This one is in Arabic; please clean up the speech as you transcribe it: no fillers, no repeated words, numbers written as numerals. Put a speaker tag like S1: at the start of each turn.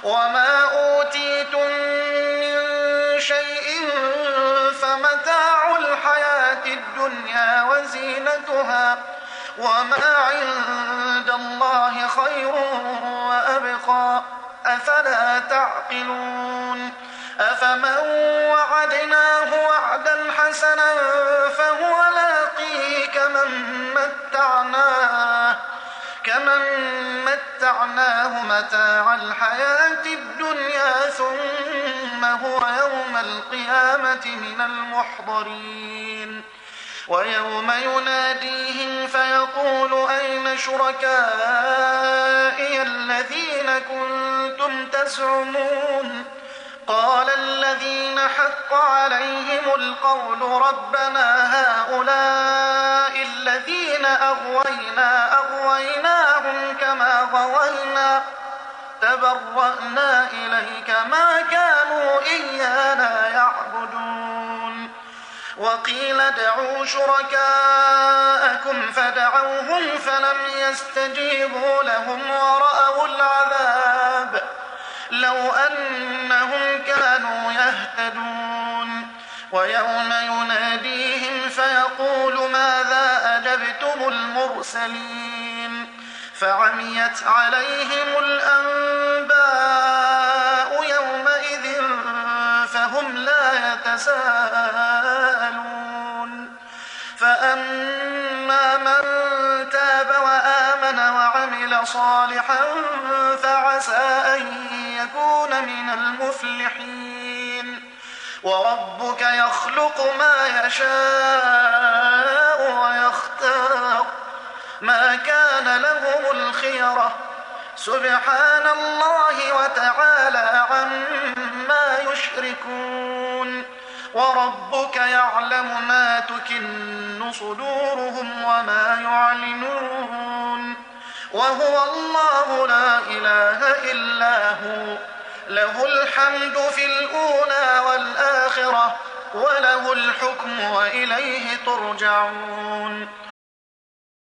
S1: وما أوتيتم من شيء فمتاع الحياة الدنيا وزينتها وما عند الله خير وأبقى أفلا تعقلون أفمن وعدناه وعدا حسنا فهو لاقيه كمن متعناه متاع الحياة الدنيا ثم هو يوم القيامة من المحضرين ويوم يناديهم فيقول أين شركائي الذين كنتم تزعمون قال الذين حق عليهم القول ربنا هؤلاء الذين أغويناهم كما غوينا تبرأنا إليك ما كانوا إيانا يعبدون وقيل ادعوا شركاءكم فدعوهم فلم يستجيبوا لهم ورأوا العذاب لو أنهم كانوا يهتدون ويوم يناديهم فيقول ماذا أجبتم المرسلين فعميت عليهم الأنباء يومئذ فهم لا يتساءلون فأما من تاب وآمن وعمل صالحا فعسى أن يكون من المفلحين وربك يخلق ما يشاء ويختار ما كان لهم الخيرة سبحان الله وتعالى عما يشركون وربك يعلم ما تكن صدورهم وما يعلنون وهو الله لا إله إلا هو له الحمد في الأولى والآخرة وله الحكم وإليه ترجعون